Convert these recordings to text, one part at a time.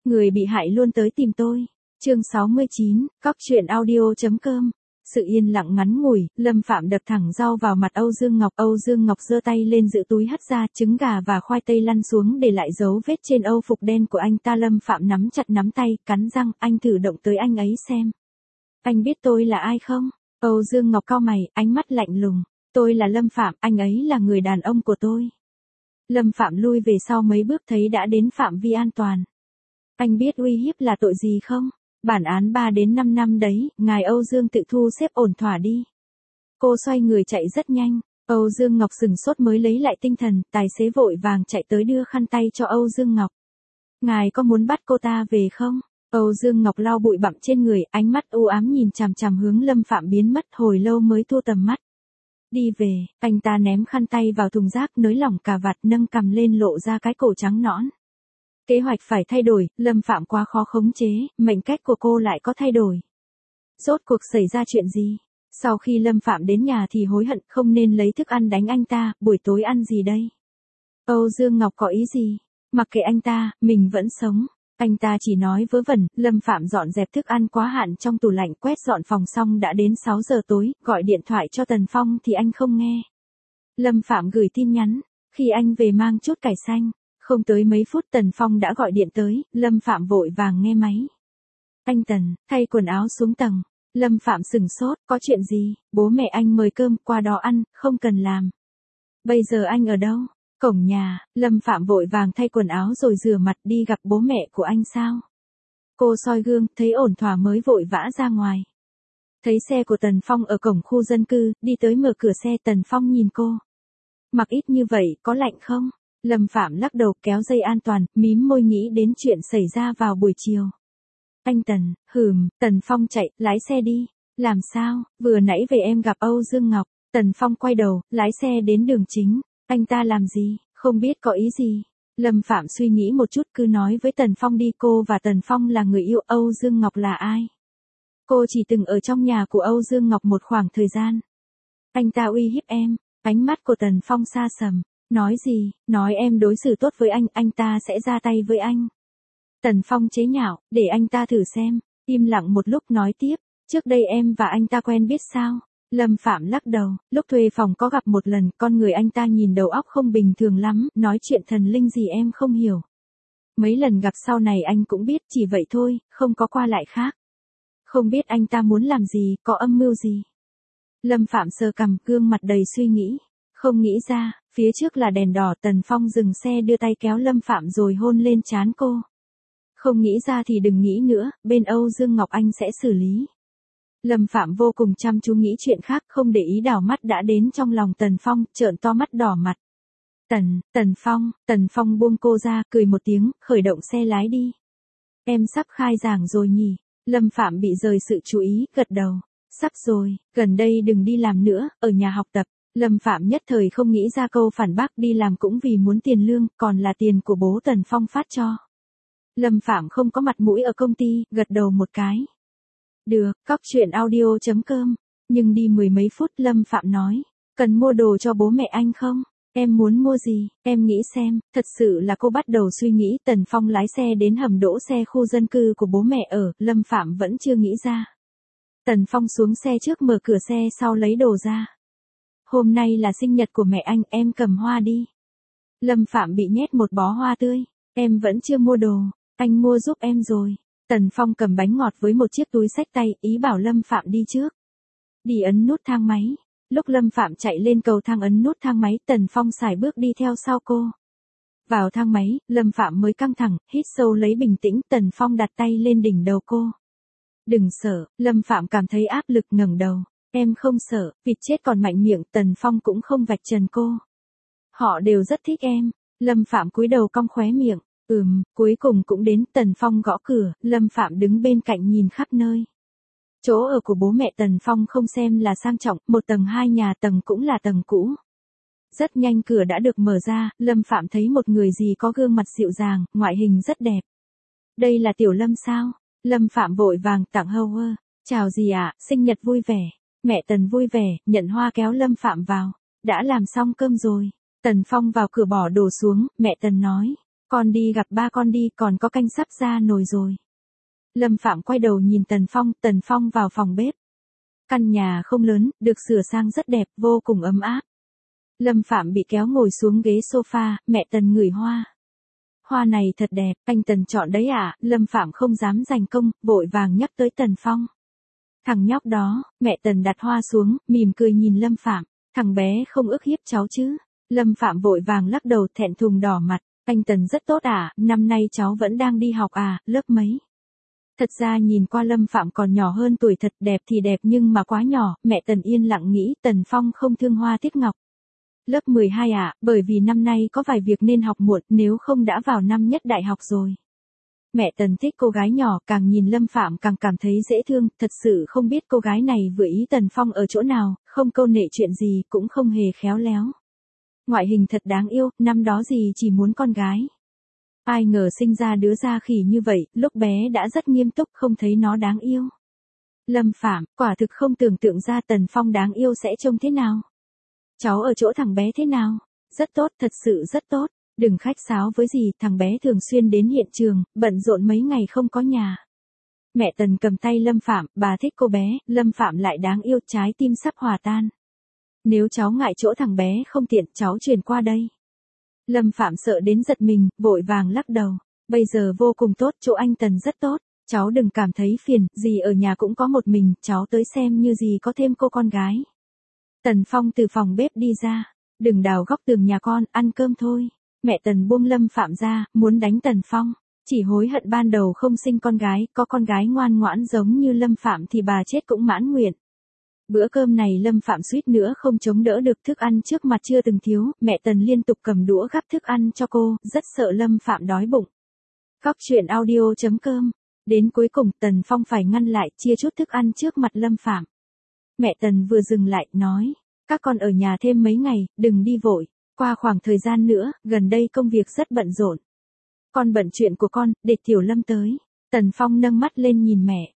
Người bị hại luôn tới tìm tôi. Chương 69, Cóc truyện audio.com. Sự yên lặng ngắn ngủi, Lâm Phạm đập thẳng rau vào mặt Âu Dương Ngọc. Âu Dương Ngọc giơ tay lên giữ túi hất ra, trứng gà và khoai tây lăn xuống để lại dấu vết trên âu phục đen của anh ta. Lâm Phạm nắm chặt nắm tay, cắn răng, anh thử động tới anh ấy xem. Anh biết tôi là ai không? Âu Dương Ngọc cau mày, ánh mắt lạnh lùng. Tôi là Lâm Phạm, anh ấy là người đàn ông của tôi. Lâm Phạm lui về sau mấy bước thấy đã đến phạm vi an toàn. Anh biết uy hiếp là tội gì không? Bản án 3 đến 5 năm đấy, ngài Âu Dương tự thu xếp ổn thỏa đi. Cô xoay người chạy rất nhanh. Âu Dương Ngọc sừng sốt mới lấy lại tinh thần, tài xế vội vàng chạy tới đưa khăn tay cho Âu Dương Ngọc. Ngài có muốn bắt cô ta về không? Âu Dương Ngọc lau bụi bặm trên người, ánh mắt u ám nhìn chằm chằm hướng Lâm Phạm biến mất, hồi lâu mới thu tầm mắt. Đi về, anh ta ném khăn tay vào thùng rác, nới lỏng cà vạt, nâng cằm lên lộ ra cái cổ trắng nõn. Kế hoạch phải thay đổi, Lâm Phạm quá khó khống chế, mệnh cách của cô lại có thay đổi. Rốt cuộc xảy ra chuyện gì? Sau khi Lâm Phạm đến nhà thì hối hận không nên lấy thức ăn đánh anh ta, buổi tối ăn gì đây? Âu Dương Ngọc có ý gì? Mặc kệ anh ta, mình vẫn sống. Anh ta chỉ nói vớ vẩn. Lâm Phạm dọn dẹp thức ăn quá hạn trong tủ lạnh, quét dọn phòng xong đã đến 6 giờ tối, gọi điện thoại cho Tần Phong thì anh không nghe. Lâm Phạm gửi tin nhắn, khi anh về mang chút cải xanh. Không tới mấy phút Tần Phong đã gọi điện tới, Lâm Phạm vội vàng nghe máy. Anh Tần, thay quần áo xuống tầng. Lâm Phạm sừng sốt, có chuyện gì? Bố mẹ anh mời cơm, qua đó ăn, không cần làm. Bây giờ anh ở đâu? Cổng nhà. Lâm Phạm vội vàng thay quần áo rồi rửa mặt đi gặp bố mẹ của anh sao? Cô soi gương, thấy ổn thỏa mới vội vã ra ngoài. Thấy xe của Tần Phong ở cổng khu dân cư, đi tới mở cửa xe. Tần Phong nhìn cô. Mặc ít như vậy, có lạnh không? Lâm Phạm lắc đầu, kéo dây an toàn, mím môi nghĩ đến chuyện xảy ra vào buổi chiều. Anh Tần, Tần Phong chạy, lái xe đi. Làm sao? Vừa nãy về em gặp Âu Dương Ngọc. Tần Phong quay đầu, lái xe đến đường chính. Anh ta làm gì? Không biết có ý gì. Lâm Phạm suy nghĩ một chút cứ nói với Tần Phong đi. Cô và Tần Phong là người yêu, Âu Dương Ngọc là ai? Cô chỉ từng ở trong nhà của Âu Dương Ngọc một khoảng thời gian. Anh ta uy hiếp em. Ánh mắt của Tần Phong xa sầm. Nói gì? Nói em đối xử tốt với anh ta sẽ ra tay với anh. Tần Phong chế nhạo, để anh ta thử xem. Im lặng một lúc nói tiếp, trước đây em và anh ta quen biết sao? Lâm Phạm lắc đầu, lúc thuê phòng có gặp một lần, con người anh ta nhìn đầu óc không bình thường lắm, nói chuyện thần linh gì em không hiểu. Mấy lần gặp sau này anh cũng biết, chỉ vậy thôi, không có qua lại khác. Không biết anh ta muốn làm gì, có âm mưu gì. Lâm Phạm sờ cằm, gương mặt đầy suy nghĩ. Không nghĩ ra, phía trước là đèn đỏ. Tần Phong dừng xe đưa tay kéo Lâm Phạm rồi hôn lên trán cô. Không nghĩ ra thì đừng nghĩ nữa, bên Âu Dương Ngọc anh sẽ xử lý. Lâm Phạm vô cùng chăm chú nghĩ chuyện khác, không để ý đảo mắt đã đến trong lòng Tần Phong, trợn to mắt đỏ mặt. Tần Phong buông cô ra, cười một tiếng, khởi động xe lái đi. Em sắp khai giảng rồi nhỉ? Lâm Phạm bị rời sự chú ý, gật đầu. Sắp rồi, gần đây đừng đi làm nữa, ở nhà học tập. Lâm Phạm nhất thời không nghĩ ra câu phản bác, đi làm cũng vì muốn tiền lương, còn là tiền của bố Tần Phong phát cho. Lâm Phạm không có mặt mũi ở công ty, gật đầu một cái. Được, Cóc truyện audio.com. Nhưng đi mười mấy phút Lâm Phạm nói, cần mua đồ cho bố mẹ anh không? Em muốn mua gì? Em nghĩ xem. Thật sự là cô bắt đầu suy nghĩ. Tần Phong lái xe đến hầm đỗ xe khu dân cư của bố mẹ ở, Lâm Phạm vẫn chưa nghĩ ra. Tần Phong xuống xe trước, mở cửa xe sau lấy đồ ra. Hôm nay là sinh nhật của mẹ anh, em cầm hoa đi. Lâm Phạm bị nhét một bó hoa tươi. Em vẫn chưa mua đồ, anh mua giúp em rồi. Tần Phong cầm bánh ngọt với một chiếc túi xách tay, ý bảo Lâm Phạm đi trước. Đi ấn nút thang máy. Lúc Lâm Phạm chạy lên cầu thang ấn nút thang máy, Tần Phong sải bước đi theo sau cô. Vào thang máy, Lâm Phạm mới căng thẳng, hít sâu lấy bình tĩnh. Tần Phong đặt tay lên đỉnh đầu cô. Đừng sợ. Lâm Phạm cảm thấy áp lực, ngẩng đầu. Em không sợ, vịt chết còn mạnh miệng. Tần Phong cũng không vạch trần cô. Họ đều rất thích em. Lâm Phạm cúi đầu cong khóe miệng. Cuối cùng cũng đến. Tần Phong gõ cửa, Lâm Phạm đứng bên cạnh nhìn khắp nơi. Chỗ ở của bố mẹ Tần Phong không xem là sang trọng, 1 tầng 2 nhà tầng cũng là tầng cũ. Rất nhanh cửa đã được mở ra, Lâm Phạm thấy một người gì có gương mặt dịu dàng, ngoại hình rất đẹp. Đây là Tiểu Lâm sao? Lâm Phạm vội vàng tặng hơ. Chào dì ạ, sinh nhật vui vẻ. Mẹ Tần vui vẻ, nhận hoa kéo Lâm Phạm vào. Đã làm xong cơm rồi. Tần Phong vào cửa bỏ đồ xuống, mẹ Tần nói. Con đi gặp ba con đi, còn có canh sắp ra nồi rồi. Lâm Phạm quay đầu nhìn Tần Phong vào phòng bếp. Căn nhà không lớn, được sửa sang rất đẹp, vô cùng ấm áp. Lâm Phạm bị kéo ngồi xuống ghế sofa, mẹ Tần ngửi hoa. Hoa này thật đẹp, anh Tần chọn đấy à? Lâm Phạm không dám giành công, vội vàng nhắc tới Tần Phong. Thằng nhóc đó, mẹ Tần đặt hoa xuống, mỉm cười nhìn Lâm Phạm, thằng bé không ức hiếp cháu chứ? Lâm Phạm vội vàng lắc đầu thẹn thùng đỏ mặt, anh Tần rất tốt à, năm nay cháu vẫn đang đi học à, lớp mấy? Thật ra nhìn qua Lâm Phạm còn nhỏ hơn tuổi thật, đẹp thì đẹp nhưng mà quá nhỏ, mẹ Tần yên lặng nghĩ Tần Phong không thương Hoa Tiết Ngọc. Lớp 12 à, bởi vì năm nay có vài việc nên học muộn, nếu không đã vào năm nhất đại học rồi. Mẹ Tần thích cô gái nhỏ, càng nhìn Lâm Phạm càng cảm thấy dễ thương, thật sự không biết cô gái này vừa ý Tần Phong ở chỗ nào, không câu nệ chuyện gì, cũng không hề khéo léo. Ngoại hình thật đáng yêu, năm đó gì chỉ muốn con gái. Ai ngờ sinh ra đứa ra khỉ như vậy, lúc bé đã rất nghiêm túc, không thấy nó đáng yêu. Lâm Phạm, quả thực không tưởng tượng ra Tần Phong đáng yêu sẽ trông thế nào. Cháu ở chỗ thằng bé thế nào? Rất tốt, thật sự rất tốt. Đừng khách sáo với gì, thằng bé thường xuyên đến hiện trường, bận rộn mấy ngày không có nhà. Mẹ Tần cầm tay Lâm Phạm, bà thích cô bé, Lâm Phạm lại đáng yêu, trái tim sắp hòa tan. Nếu cháu ngại chỗ thằng bé không tiện, cháu chuyển qua đây. Lâm Phạm sợ đến giật mình, vội vàng lắc đầu. Bây giờ vô cùng tốt, chỗ anh Tần rất tốt. Cháu đừng cảm thấy phiền, dì ở nhà cũng có một mình, cháu tới xem như dì có thêm cô con gái. Tần Phong từ phòng bếp đi ra. Đừng đào góc tường nhà con, ăn cơm thôi. Mẹ Tần buông Lâm Phạm ra, muốn đánh Tần Phong. Chỉ hối hận ban đầu không sinh con gái, có con gái ngoan ngoãn giống như Lâm Phạm thì bà chết cũng mãn nguyện. Bữa cơm này Lâm Phạm suýt nữa không chống đỡ được, thức ăn trước mặt chưa từng thiếu, mẹ Tần liên tục cầm đũa gắp thức ăn cho cô, rất sợ Lâm Phạm đói bụng. Cóc truyện audio.com. Đến cuối cùng Tần Phong phải ngăn lại, chia chút thức ăn trước mặt Lâm Phạm. Mẹ Tần vừa dừng lại, nói, các con ở nhà thêm mấy ngày, đừng đi vội, qua khoảng thời gian nữa, gần đây công việc rất bận rộn. Con bận chuyện của con, để Tiểu Lâm tới. Tần Phong nâng mắt lên nhìn mẹ,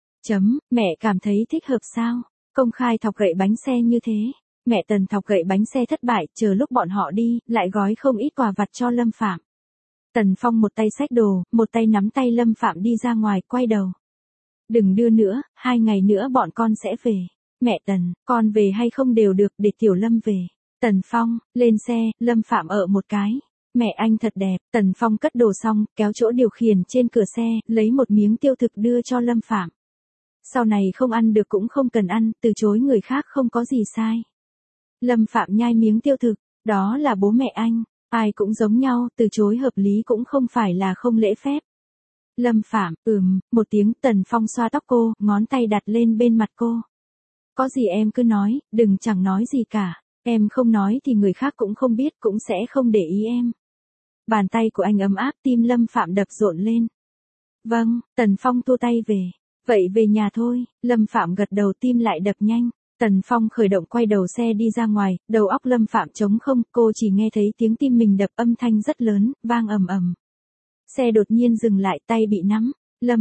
mẹ cảm thấy thích hợp sao? Công khai thọc gậy bánh xe như thế. Mẹ Tần thọc gậy bánh xe thất bại, chờ lúc bọn họ đi, lại gói không ít quà vặt cho Lâm Phạm. Tần Phong một tay xách đồ, một tay nắm tay Lâm Phạm đi ra ngoài, quay đầu. Đừng đưa nữa, 2 ngày nữa bọn con sẽ về. Mẹ Tần, con về hay không đều được, để Tiểu Lâm về. Tần Phong, lên xe, Lâm Phạm ở một cái. Mẹ anh thật đẹp. Tần Phong cất đồ xong, kéo chỗ điều khiển trên cửa xe, lấy một miếng tiêu thực đưa cho Lâm Phạm. Sau này không ăn được cũng không cần ăn, từ chối người khác không có gì sai. Lâm Phạm nhai miếng tiêu thực, đó là bố mẹ anh, ai cũng giống nhau, từ chối hợp lý cũng không phải là không lễ phép. Lâm Phạm, một tiếng. Tần Phong xoa tóc cô, ngón tay đặt lên bên mặt cô. Có gì em cứ nói, đừng chẳng nói gì cả, em không nói thì người khác cũng không biết, cũng sẽ không để ý em. Bàn tay của anh ấm áp, tim Lâm Phạm đập rộn lên. Vâng, Tần Phong thu tay về. Vậy về nhà thôi. Lâm Phạm gật đầu, tim lại đập nhanh. Tần Phong khởi động quay đầu xe đi ra ngoài, đầu óc Lâm Phạm trống không, cô chỉ nghe thấy tiếng tim mình đập, âm thanh rất lớn, vang ầm ầm. Xe đột nhiên dừng lại, tay bị nắm.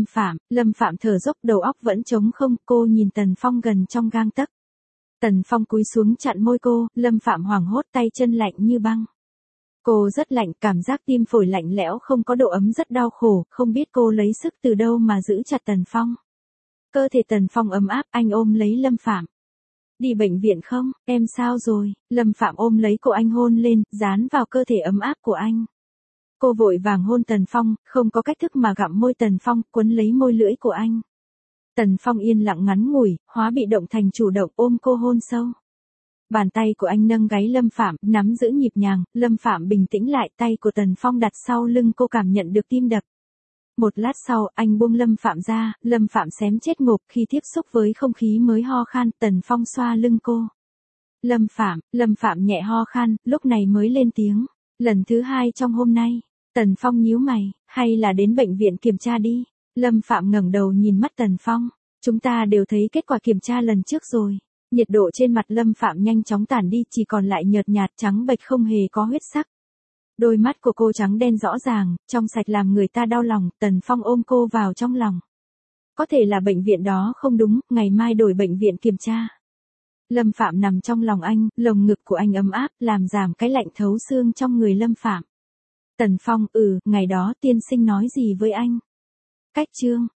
Lâm Phạm thở dốc, đầu óc vẫn trống không, cô nhìn Tần Phong gần trong gang tấc. Tần Phong cúi xuống chặn môi cô, Lâm Phạm hoảng hốt, tay chân lạnh như băng. Cô rất lạnh, cảm giác tim phổi lạnh lẽo không có độ ấm, rất đau khổ, không biết cô lấy sức từ đâu mà giữ chặt Tần Phong. Cơ thể Tần Phong ấm áp, anh ôm lấy Lâm Phạm. Đi bệnh viện không, em sao rồi? Lâm Phạm ôm lấy cô, anh hôn lên, dán vào cơ thể ấm áp của anh. Cô vội vàng hôn Tần Phong, không có cách thức mà gặm môi Tần Phong, quấn lấy môi lưỡi của anh. Tần Phong yên lặng ngắn ngủi, hóa bị động thành chủ động, ôm cô hôn sâu. Bàn tay của anh nâng gáy Lâm Phạm, nắm giữ nhịp nhàng, Lâm Phạm bình tĩnh lại, tay của Tần Phong đặt sau lưng cô, cảm nhận được tim đập. Một lát sau, anh buông Lâm Phạm ra, Lâm Phạm xém chết ngộp, khi tiếp xúc với không khí mới ho khan, Tần Phong xoa lưng cô. Lâm Phạm nhẹ ho khan, lúc này mới lên tiếng. Lần thứ 2 trong hôm nay. Tần Phong nhíu mày, hay là đến bệnh viện kiểm tra đi. Lâm Phạm ngẩng đầu nhìn mắt Tần Phong. Chúng ta đều thấy kết quả kiểm tra lần trước rồi. Nhiệt độ trên mặt Lâm Phạm nhanh chóng tản đi, chỉ còn lại nhợt nhạt trắng bệch, không hề có huyết sắc. Đôi mắt của cô trắng đen rõ ràng, trong sạch làm người ta đau lòng. Tần Phong ôm cô vào trong lòng. Có thể là bệnh viện đó không đúng, ngày mai đổi bệnh viện kiểm tra. Lâm Phạm nằm trong lòng anh, lồng ngực của anh ấm áp, làm giảm cái lạnh thấu xương trong người Lâm Phạm. Tần Phong, ngày đó tiên sinh nói gì với anh? Cách chương